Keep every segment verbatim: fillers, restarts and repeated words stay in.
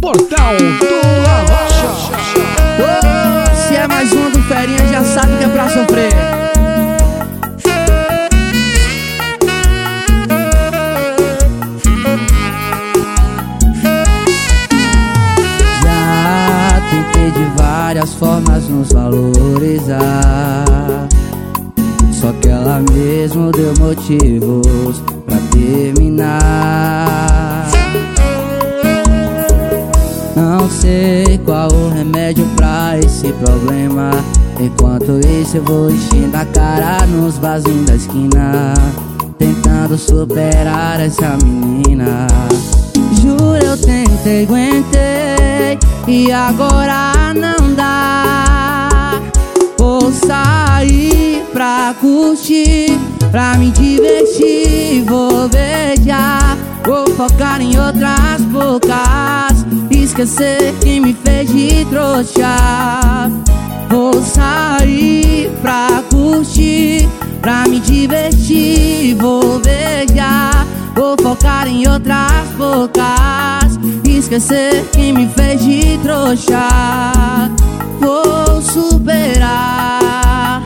Portal do Arrocha. Oh, se é mais um do Ferinha, já sabe que é pra sofrer. Já tentei de várias formas nos valorizar, só que ela mesmo deu motivos pra terminar. Não sei qual o remédio pra esse problema. Enquanto isso eu vou enchendo a cara nos barzinhos da esquina, tentando superar essa menina. Juro, eu tentei, aguentei, e agora não dá. Vou sair pra curtir, pra me divertir, vou beijar, vou focar em outras bocas, esquecer que me fez de trouxa. Vou sair pra curtir, pra me divertir, vou beijar, vou focar em outras bocas, esquecer que me fez de trouxa. Vou superar,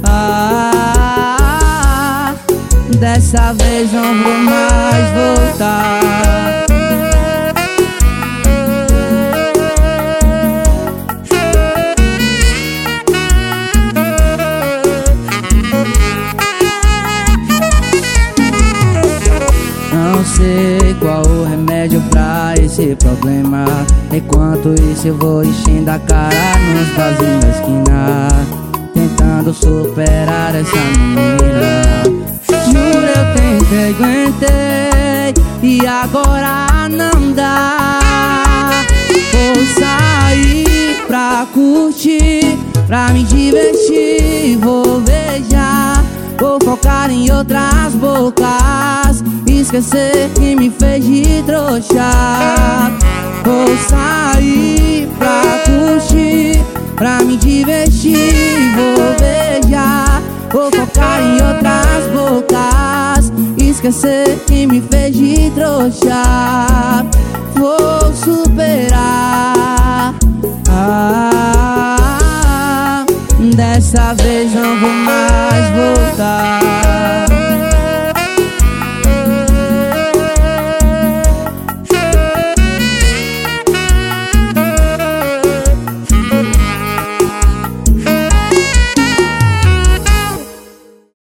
ah, dessa vez não vou mais voltar. Não sei qual o remédio pra esse problema. Enquanto isso eu vou enchendo a cara nos barzinhos da esquina, tentando superar essa menina. Juro, eu tentei, aguentei, e agora não dá. Vou sair pra curtir, pra me divertir, vou beijar, vou focar em outras bocas, esquecer que me fez de trouxa. Vou sair pra curtir, pra me divertir, vou beijar, vou focar em outras bocas, esquecer que me fez de trouxa. Vou superar, ah, dessa vez não vou mais voltar.